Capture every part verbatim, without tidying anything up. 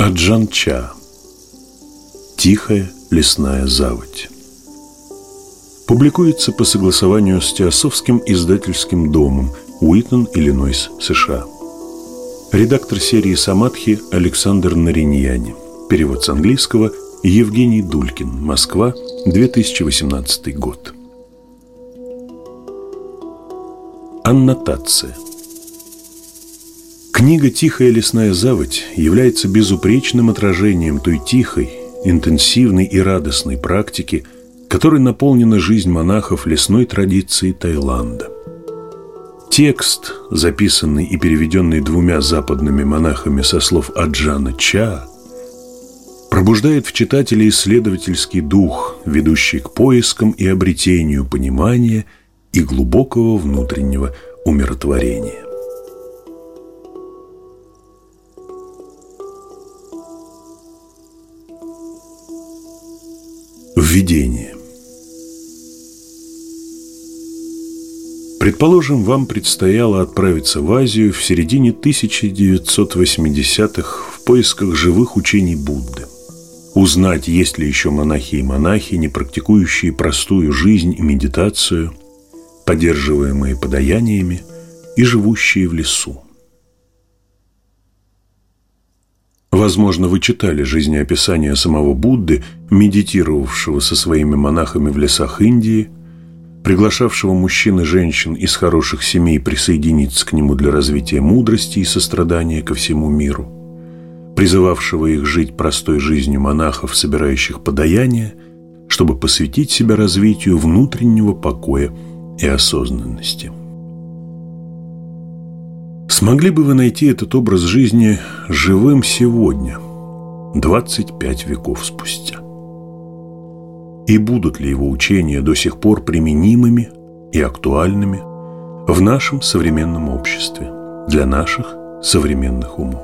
Аджан-Ча. Тихая лесная заводь. Публикуется по согласованию с Теософским издательским домом, Уитон, Иллинойс, США. Редактор серии «Самадхи» Александр Нариньяни. Перевод с английского Евгений Дулькин. Москва, две тысячи восемнадцатый год. Аннотация. Книга «Тихая лесная заводь» является безупречным отражением той тихой, интенсивной и радостной практики, которой наполнена жизнь монахов лесной традиции Таиланда. Текст, записанный и переведенный двумя западными монахами со слов Аджана-Ча, пробуждает в читателе исследовательский дух, ведущий к поискам и обретению понимания и глубокого внутреннего умиротворения. Введение. Предположим, вам предстояло отправиться в Азию в середине тысяча девятьсот восьмидесятых в поисках живых учений Будды. Узнать, есть ли еще монахи и монахини, практикующие простую жизнь и медитацию, поддерживаемые подаяниями и живущие в лесу. Возможно, вы читали жизнеописание самого Будды, медитировавшего со своими монахами в лесах Индии, приглашавшего мужчин и женщин из хороших семей присоединиться к нему для развития мудрости и сострадания ко всему миру, призывавшего их жить простой жизнью монахов, собирающих подаяния, чтобы посвятить себя развитию внутреннего покоя и осознанности. Смогли бы вы найти этот образ жизни живым сегодня, двадцать пять веков спустя? И будут ли его учения до сих пор применимыми и актуальными в нашем современном обществе, для наших современных умов?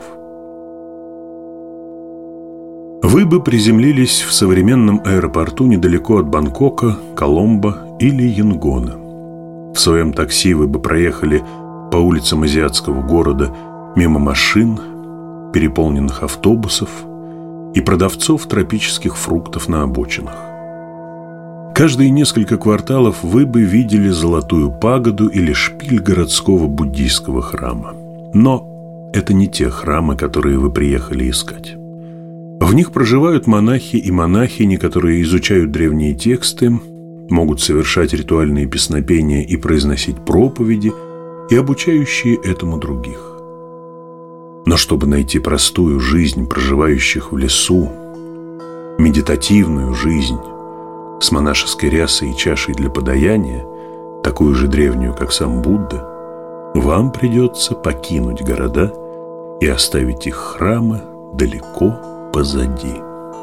Вы бы приземлились в современном аэропорту недалеко от Бангкока, Коломбо или Янгона. В своем такси вы бы проехали по улицам азиатского города мимо машин, переполненных автобусов и продавцов тропических фруктов на обочинах. Каждые несколько кварталов вы бы видели золотую пагоду или шпиль городского буддийского храма. Но это не те храмы, которые вы приехали искать. В них проживают монахи и монахини, которые изучают древние тексты, могут совершать ритуальные песнопения и произносить проповеди, и обучающие этому других. Но чтобы найти простую жизнь проживающих в лесу, медитативную жизнь с монашеской рясой и чашей для подаяния, такую же древнюю, как сам Будда, вам придется покинуть города и оставить их храмы далеко позади.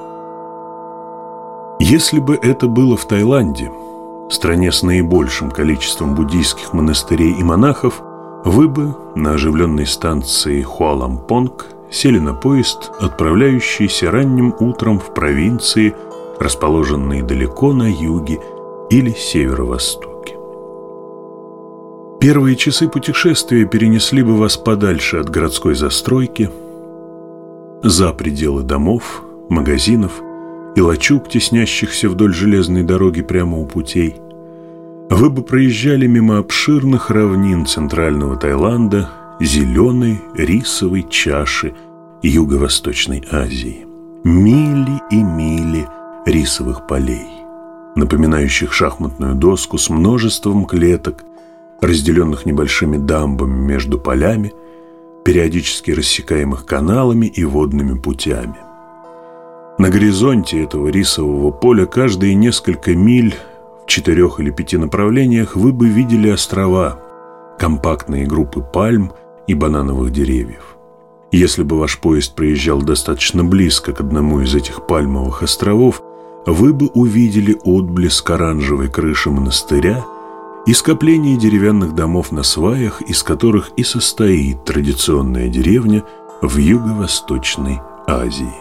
Если бы это было в Таиланде, стране с наибольшим количеством буддийских монастырей и монахов, вы бы на оживленной станции Хуалампонг сели на поезд, отправляющийся ранним утром в провинции, расположенные далеко на юге или северо-востоке. Первые часы путешествия перенесли бы вас подальше от городской застройки, за пределы домов, магазинов и лачуг, теснящихся вдоль железной дороги прямо у путей. Вы бы проезжали мимо обширных равнин центрального Таиланда, зеленой рисовой чаши Юго-Восточной Азии. Мили и мили рисовых полей, напоминающих шахматную доску с множеством клеток, разделенных небольшими дамбами между полями, периодически рассекаемых каналами и водными путями. На горизонте этого рисового поля каждые несколько миль в четырех или пяти направлениях вы бы видели острова, компактные группы пальм и банановых деревьев. Если бы ваш поезд проезжал достаточно близко к одному из этих пальмовых островов, вы бы увидели отблеск оранжевой крыши монастыря и скопление деревянных домов на сваях, из которых и состоит традиционная деревня в Юго-Восточной Азии.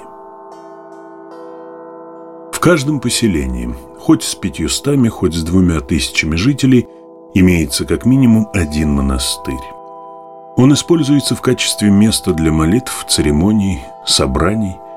В каждом поселении, хоть с пятьюстами, хоть с двумя тысячами жителей, имеется как минимум один монастырь. Он используется в качестве места для молитв, церемоний, собраний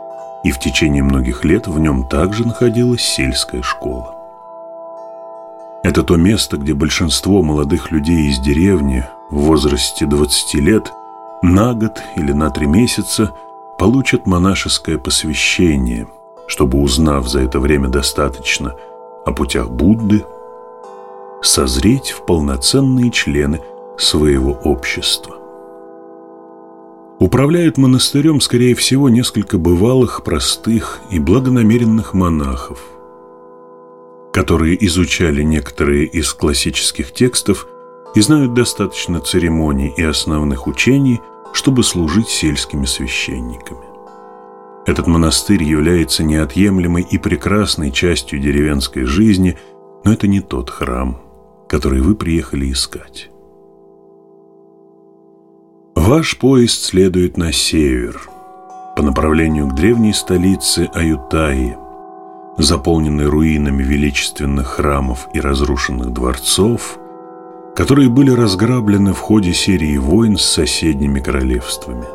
и в течение многих лет в нем также находилась сельская школа. Это то место, где большинство молодых людей из деревни в возрасте двадцати лет на год или на три месяца получат монашеское посвящение, чтобы, узнав за это время достаточно о путях Будды, созреть в полноценные члены своего общества. Управляют монастырем, скорее всего, несколько бывалых, простых и благонамеренных монахов, которые изучали некоторые из классических текстов и знают достаточно церемоний и основных учений, чтобы служить сельскими священниками. Этот монастырь является неотъемлемой и прекрасной частью деревенской жизни, но это не тот храм, который вы приехали искать. Ваш поезд следует на север, по направлению к древней столице Аютаи, заполненной руинами величественных храмов и разрушенных дворцов, которые были разграблены в ходе серии войн с соседними королевствами.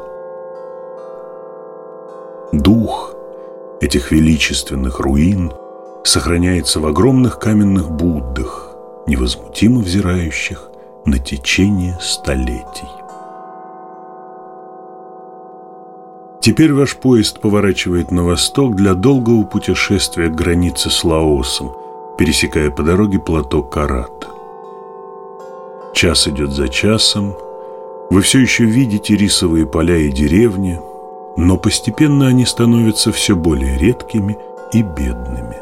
Дух этих величественных руин сохраняется в огромных каменных Буддах, невозмутимо взирающих на течение столетий. Теперь ваш поезд поворачивает на восток для долгого путешествия к границе с Лаосом, пересекая по дороге плато Карат. Час идет за часом, вы все еще видите рисовые поля и деревни, но постепенно они становятся все более редкими и бедными.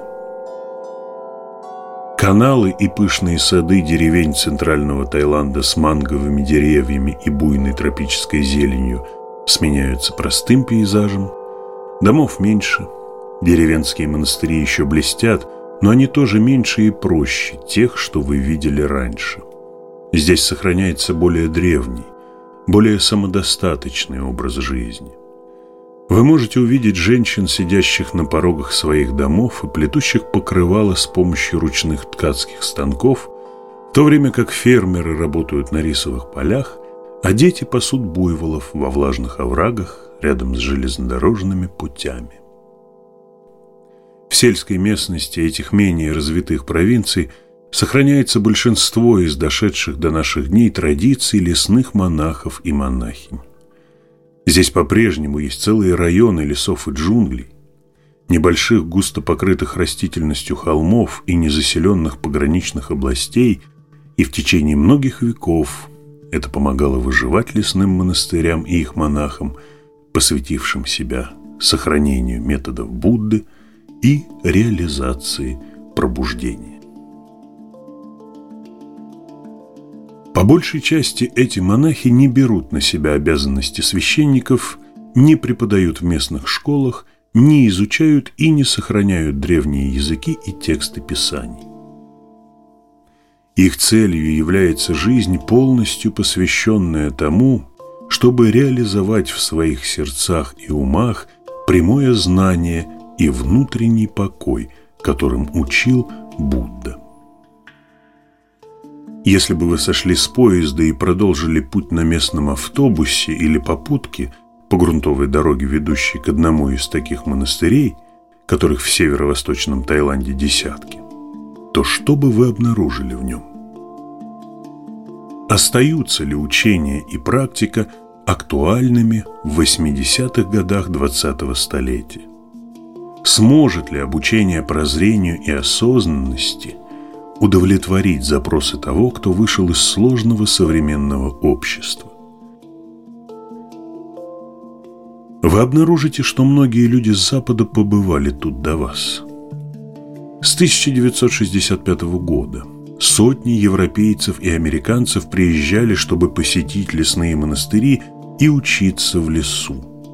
Каналы и пышные сады деревень центрального Таиланда с манговыми деревьями и буйной тропической зеленью сменяются простым пейзажем. Домов меньше, деревенские монастыри еще блестят, но они тоже меньше и проще тех, что вы видели раньше. Здесь сохраняется более древний, более самодостаточный образ жизни. Вы можете увидеть женщин, сидящих на порогах своих домов и плетущих покрывала с помощью ручных ткацких станков, в то время как фермеры работают на рисовых полях, а дети пасут буйволов во влажных оврагах рядом с железнодорожными путями. В сельской местности этих менее развитых провинций сохраняется большинство из дошедших до наших дней традиций лесных монахов и монахинь. Здесь по-прежнему есть целые районы лесов и джунглей, небольших густо покрытых растительностью холмов и незаселенных пограничных областей, и в течение многих веков это помогало выживать лесным монастырям и их монахам, посвятившим себя сохранению методов Будды и реализации пробуждения. По большей части эти монахи не берут на себя обязанности священников, не преподают в местных школах, не изучают и не сохраняют древние языки и тексты писаний. Их целью является жизнь, полностью посвященная тому, чтобы реализовать в своих сердцах и умах прямое знание и внутренний покой, которым учил Будда. Если бы вы сошли с поезда и продолжили путь на местном автобусе или попутке по грунтовой дороге, ведущей к одному из таких монастырей, которых в северо-восточном Таиланде десятки, то что бы вы обнаружили в нем? Остаются ли учения и практика актуальными в восьмидесятых годах двадцатого столетия? Сможет ли обучение прозрению и осознанности удовлетворить запросы того, кто вышел из сложного современного общества? Вы обнаружите, что многие люди с Запада побывали тут до вас. С тысяча девятьсот шестьдесят пятого года сотни европейцев и американцев приезжали, чтобы посетить лесные монастыри и учиться в лесу.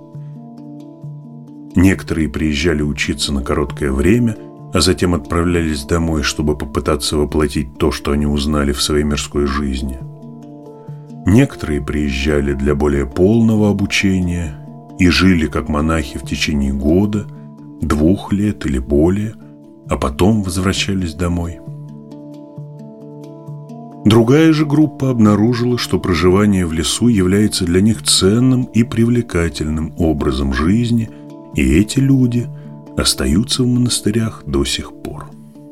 Некоторые приезжали учиться на короткое время, а затем отправлялись домой, чтобы попытаться воплотить то, что они узнали в своей мирской жизни. Некоторые приезжали для более полного обучения и жили как монахи в течение года, двух лет или более, а потом возвращались домой. Другая же группа обнаружила, что проживание в лесу является для них ценным и привлекательным образом жизни, И эти люди остаются в монастырях до сих пор.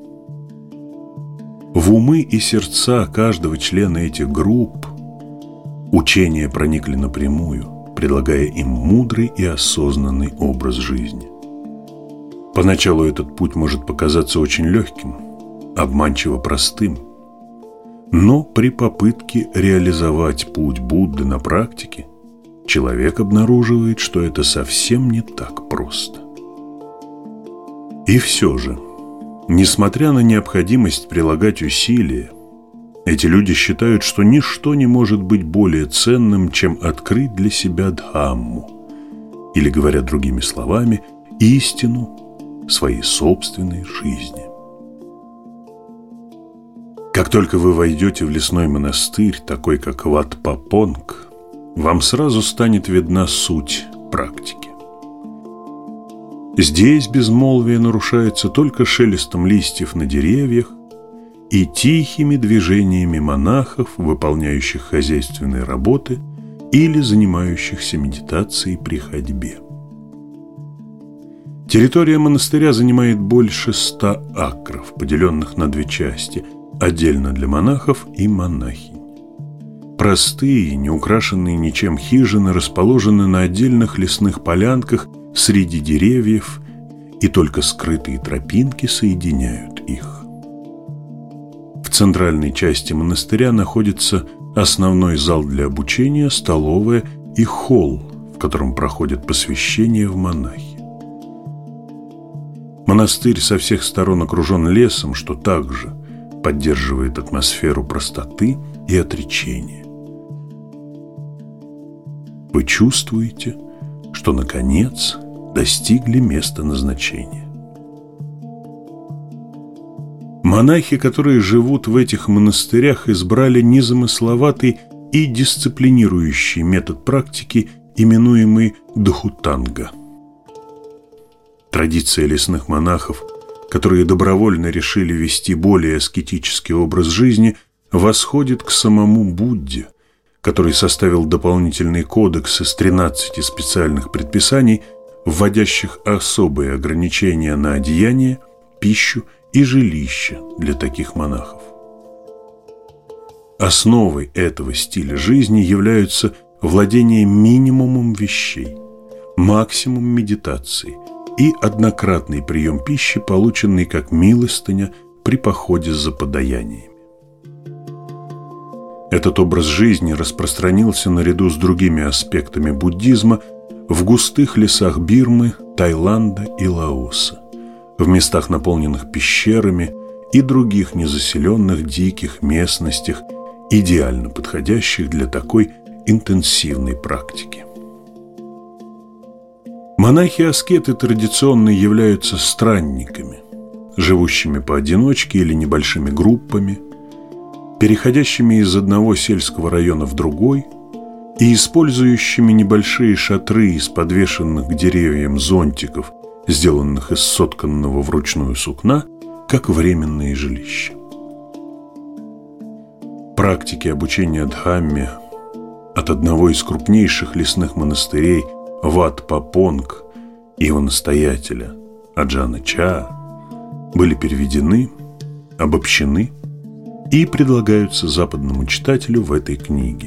В умы и сердца каждого члена этих групп учения проникли напрямую, предлагая им мудрый и осознанный образ жизни. Поначалу этот путь может показаться очень легким, обманчиво простым, но при попытке реализовать путь Будды на практике человек обнаруживает, что это совсем не так просто. И все же, несмотря на необходимость прилагать усилия, эти люди считают, что ничто не может быть более ценным, чем открыть для себя Дхамму, или, говоря другими словами, истину своей собственной жизни. Как только вы войдете в лесной монастырь, такой как Wat Pha Pong, вам сразу станет видна суть практики. Здесь безмолвие нарушается только шелестом листьев на деревьях и тихими движениями монахов, выполняющих хозяйственные работы или занимающихся медитацией при ходьбе. Территория монастыря занимает больше ста акров, поделенных на две части, отдельно для монахов и монахинь. Простые, не украшенные ничем хижины расположены на отдельных лесных полянках среди деревьев, и только скрытые тропинки соединяют их. В центральной части монастыря находится основной зал для обучения, столовая и холл, в котором проходит посвящение в монахи. Монастырь со всех сторон окружен лесом, что также поддерживает атмосферу простоты и отречения. Вы чувствуете, что, наконец, достигли места назначения. Монахи, которые живут в этих монастырях, избрали незамысловатый и дисциплинирующий метод практики, именуемый Дхутанга. Традиция лесных монахов, которые добровольно решили вести более аскетический образ жизни, восходит к самому Будде, который составил дополнительный кодекс из тринадцати специальных предписаний, вводящих особые ограничения на одеяние, пищу и жилище для таких монахов. Основой этого стиля жизни являются владение минимумом вещей, максимум медитации и однократный прием пищи, полученный как милостыня при походе за подаяниями. Этот образ жизни распространился наряду с другими аспектами буддизма в густых лесах Бирмы, Таиланда и Лаоса, в местах, наполненных пещерами, и других незаселенных диких местностях, идеально подходящих для такой интенсивной практики. Монахи-аскеты традиционно являются странниками, живущими поодиночке или небольшими группами, переходящими из одного сельского района в другой и использующими небольшие шатры из подвешенных к деревьям зонтиков, сделанных из сотканного вручную сукна, как временные жилища. Практики обучения Дхамме от одного из крупнейших лесных монастырей Wat Pha Pong и его настоятеля Аджана Чаа были переведены, обобщены и предлагаются западному читателю в этой книге.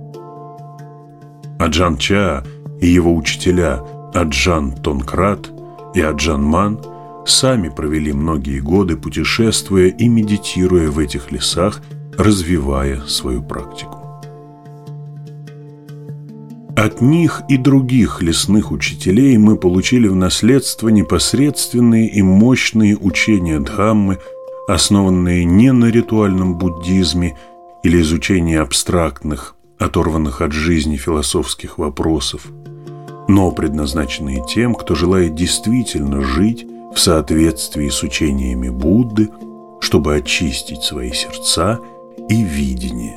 Аджан Чаа и его учителя Аджан Тонкрат и Аджан Ман сами провели многие годы, путешествуя и медитируя в этих лесах, развивая свою практику. От них и других лесных учителей мы получили в наследство непосредственные и мощные учения Дхаммы, основанные не на ритуальном буддизме или изучении абстрактных, оторванных от жизни философских вопросов, но предназначенные тем, кто желает действительно жить в соответствии с учениями Будды, чтобы очистить свои сердца и видение.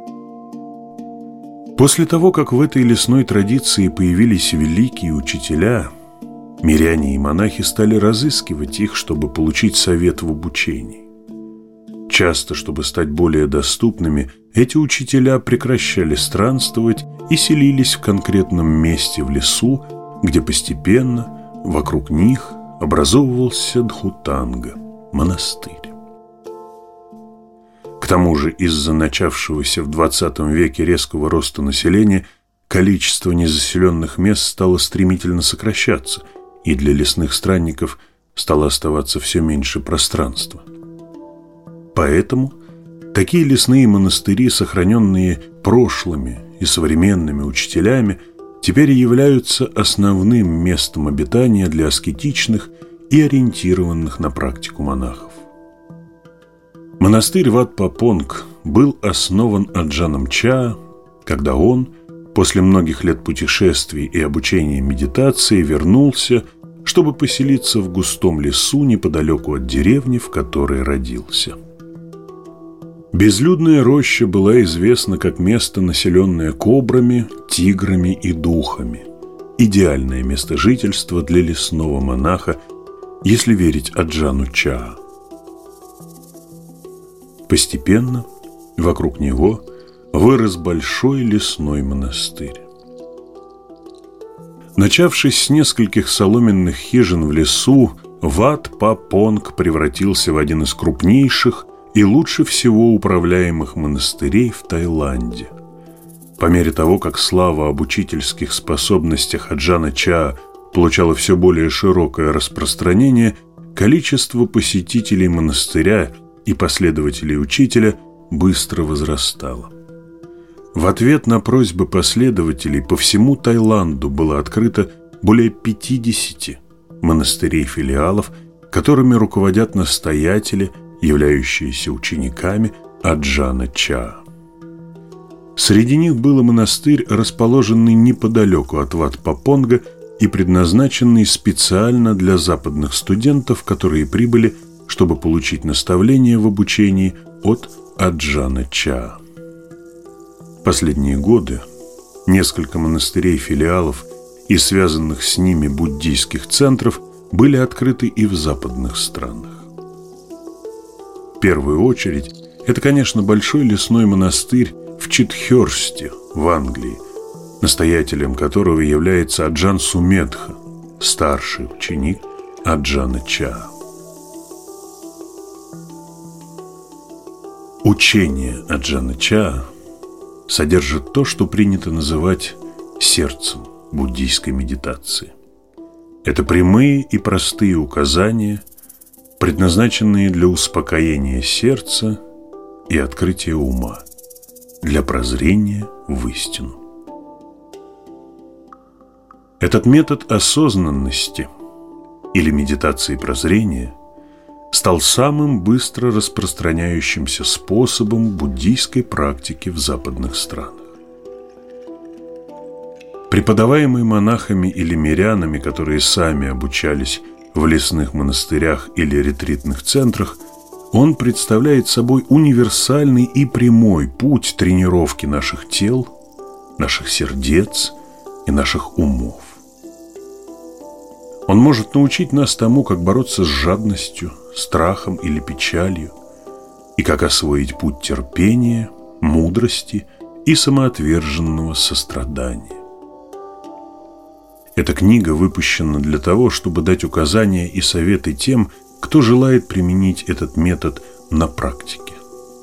После того, как в этой лесной традиции появились великие учителя, миряне и монахи стали разыскивать их, чтобы получить совет в обучении. Часто, чтобы стать более доступными, эти учителя прекращали странствовать и селились в конкретном месте в лесу, где постепенно вокруг них образовывался Дхутанга, монастырь. К тому же из-за начавшегося в двадцатом веке резкого роста населения количество незаселенных мест стало стремительно сокращаться, и для лесных странников стало оставаться все меньше пространства. Поэтому такие лесные монастыри, сохраненные прошлыми и современными учителями, теперь являются основным местом обитания для аскетичных и ориентированных на практику монахов. Монастырь Wat Pha Pong был основан Аджаном Чаа, когда он, после многих лет путешествий и обучения медитации, вернулся, чтобы поселиться в густом лесу неподалеку от деревни, в которой родился. Безлюдная роща была известна как место, населенное кобрами, тиграми и духами. Идеальное место жительства для лесного монаха, если верить Аджану Чаа. Постепенно вокруг него вырос большой лесной монастырь. Начавшись с нескольких соломенных хижин в лесу, Wat Pha Pong превратился в один из крупнейших и лучше всего управляемых монастырей в Таиланде. По мере того, как слава об учительских способностях Аджана Чаа получала все более широкое распространение, количество посетителей монастыря и последователей учителя быстро возрастало. В ответ на просьбы последователей по всему Таиланду было открыто более пятидесяти монастырей-филиалов, которыми руководят настоятели, являющиеся учениками Аджана Чаа. Среди них был и монастырь, расположенный неподалеку от Wat Pha Pong и предназначенный специально для западных студентов, которые прибыли, чтобы получить наставление в обучении от Аджана Чаа. Последние годы несколько монастырей-филиалов и связанных с ними буддийских центров были открыты и в западных странах. В первую очередь, это, конечно, большой лесной монастырь в Читхёрсте в Англии, настоятелем которого является Аджан Сумедха, старший ученик Аджана Чаа. Учение Аджана Чаа содержит то, что принято называть сердцем буддийской медитации. Это прямые и простые указания, предназначенные для успокоения сердца и открытия ума, для прозрения в истину. Этот метод осознанности или медитации прозрения стал самым быстро распространяющимся способом буддийской практики в западных странах. Преподаваемый монахами или мирянами, которые сами обучались в лесных монастырях или ретритных центрах, он представляет собой универсальный и прямой путь тренировки наших тел, наших сердец и наших умов. Он может научить нас тому, как бороться с жадностью, страхом или печалью, и как освоить путь терпения, мудрости и самоотверженного сострадания. Эта книга выпущена для того, чтобы дать указания и советы тем, кто желает применить этот метод на практике.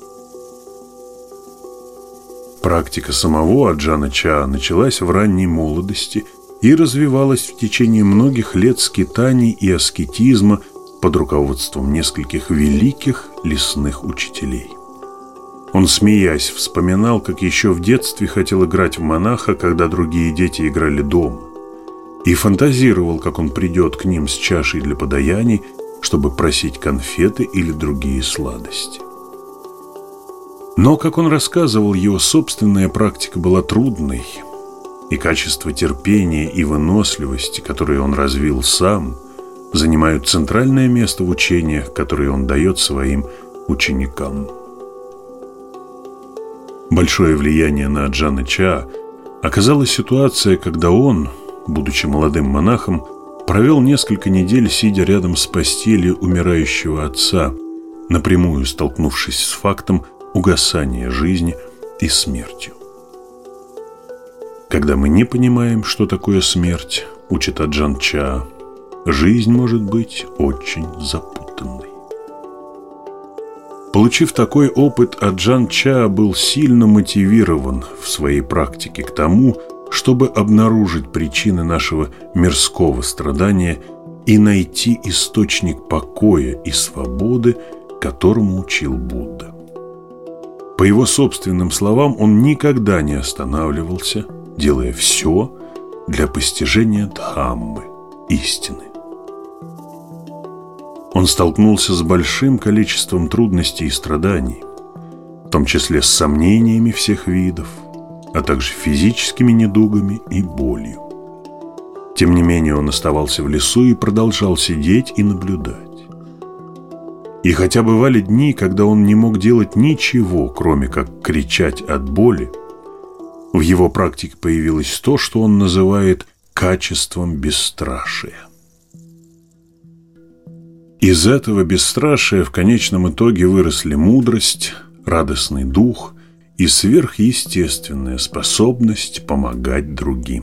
Практика самого Аджана Чаа началась в ранней молодости и развивалась в течение многих лет скитаний и аскетизма под руководством нескольких великих лесных учителей. Он, смеясь, вспоминал, как еще в детстве хотел играть в монаха, когда другие дети играли дома, и фантазировал, как он придет к ним с чашей для подаяний, чтобы просить конфеты или другие сладости. Но, как он рассказывал, его собственная практика была трудной, и качество терпения и выносливости, которые он развил сам, занимают центральное место в учениях, которые он дает своим ученикам. Большое влияние на Аджана Чаа оказала ситуация, когда он, будучи молодым монахом, провел несколько недель, сидя рядом с постелью умирающего отца, напрямую столкнувшись с фактом угасания жизни и смертью. Когда мы не понимаем, что такое смерть, учит Аджан Чаа, жизнь может быть очень запутанной. Получив такой опыт, Аджан Ча был сильно мотивирован в своей практике к тому, чтобы обнаружить причины нашего мирского страдания и найти источник покоя и свободы, которому учил Будда. По его собственным словам, он никогда не останавливался, делая все для постижения Дхаммы, истины. Он столкнулся с большим количеством трудностей и страданий, в том числе с сомнениями всех видов, а также физическими недугами и болью. Тем не менее, он оставался в лесу и продолжал сидеть и наблюдать. И хотя бывали дни, когда он не мог делать ничего, кроме как кричать от боли, в его практике появилось то, что он называет качеством бесстрашия. Из этого бесстрашия в конечном итоге выросли мудрость, радостный дух и сверхъестественная способность помогать другим.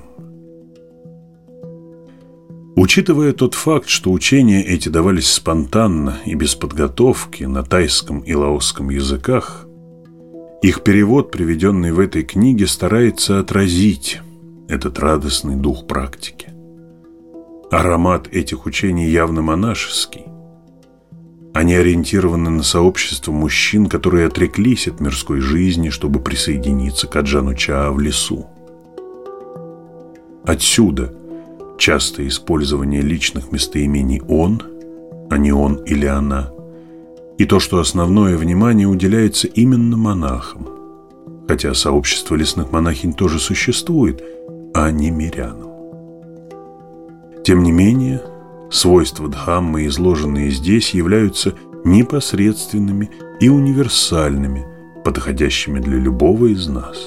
Учитывая тот факт, что учения эти давались спонтанно и без подготовки на тайском и лаосском языках, их перевод, приведенный в этой книге, старается отразить этот радостный дух практики. Аромат этих учений явно монашеский. Они ориентированы на сообщество мужчин, которые отреклись от мирской жизни, чтобы присоединиться к Аджану Ча в лесу. Отсюда частое использование личных местоимений «он», а не «он» или «она», и то, что основное внимание уделяется именно монахам, хотя сообщество лесных монахинь тоже существует, а не мирянам. Тем не менее, свойства Дхаммы, изложенные здесь, являются непосредственными и универсальными, подходящими для любого из нас.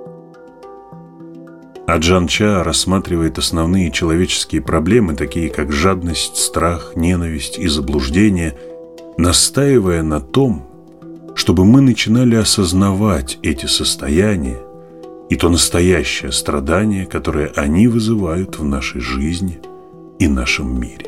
Аджан Ча рассматривает основные человеческие проблемы, такие как жадность, страх, ненависть и заблуждение, настаивая на том, чтобы мы начинали осознавать эти состояния и то настоящее страдание, которое они вызывают в нашей жизни и нашем мире.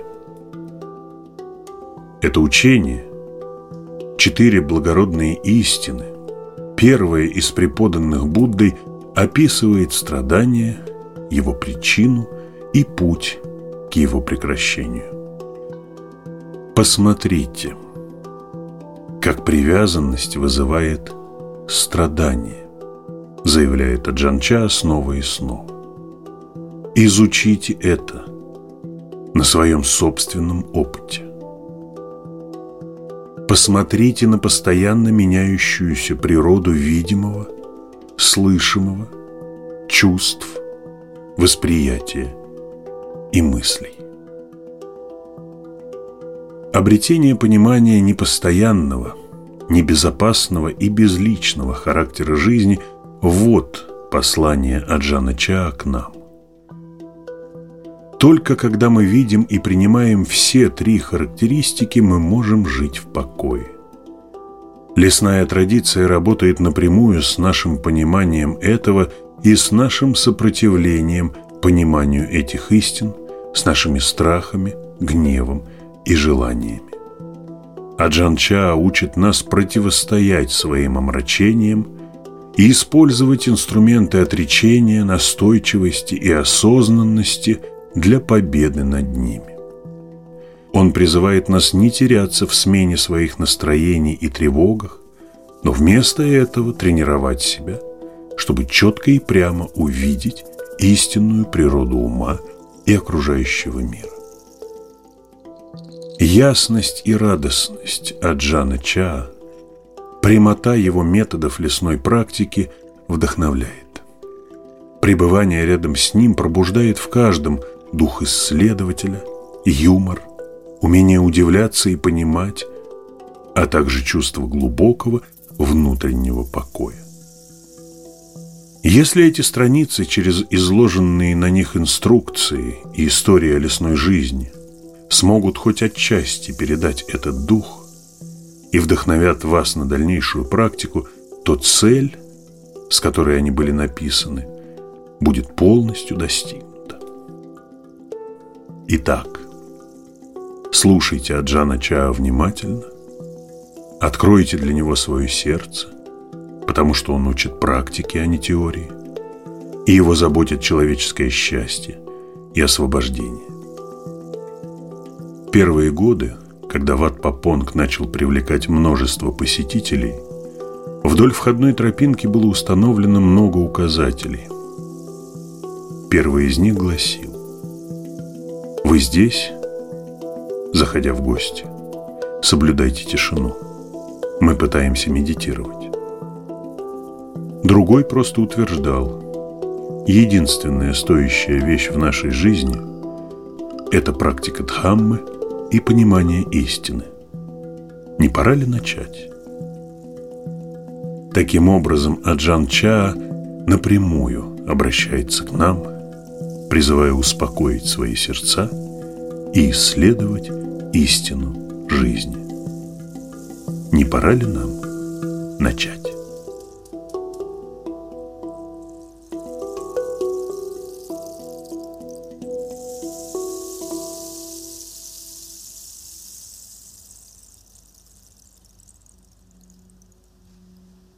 Это учение, четыре благородные истины, первое из преподанных Буддой, описывает страдание, его причину и путь к его прекращению. Посмотрите, как привязанность вызывает страдание, заявляет Аджан Ча снова и снова. Изучите это на своем собственном опыте. Посмотрите на постоянно меняющуюся природу видимого, слышимого, чувств, восприятия и мыслей. Обретение понимания непостоянного, небезопасного и безличного характера жизни – вот послание Аджана Ча к нам. Только когда мы видим и принимаем все три характеристики, мы можем жить в покое. Лесная традиция работает напрямую с нашим пониманием этого и с нашим сопротивлением пониманию этих истин, с нашими страхами, гневом и желаниями. Аджан Ча учит нас противостоять своим омрачениям и использовать инструменты отречения, настойчивости и осознанности для победы над ними. Он призывает нас не теряться в смене своих настроений и тревогах, но вместо этого тренировать себя, чтобы четко и прямо увидеть истинную природу ума и окружающего мира. Ясность и радостность Аджана Ча, прямота его методов лесной практики вдохновляет. Пребывание рядом с ним пробуждает в каждом дух исследователя, юмор, умение удивляться и понимать, а также чувство глубокого внутреннего покоя. Если эти страницы через изложенные на них инструкции и история лесной жизни смогут хоть отчасти передать этот дух и вдохновят вас на дальнейшую практику, то цель, с которой они были написаны, будет полностью достигнута. Итак, Слушайте Аджана Чаа внимательно, откройте для него свое сердце, потому что он учит практике, а не теории, и его заботит человеческое счастье и освобождение. Первые годы, когда Wat Pah Pong начал привлекать множество посетителей, вдоль входной тропинки было установлено много указателей. Первый из них гласил: «Вы здесь, заходя в гости, соблюдайте тишину. Мы пытаемся медитировать». Другой просто утверждал: единственная стоящая вещь в нашей жизни – это практика Дхаммы и понимание истины. Не пора ли начать? Таким образом, Аджан Чаа напрямую обращается к нам, призывая успокоить свои сердца и исследовать истину жизни. Не пора ли нам начать?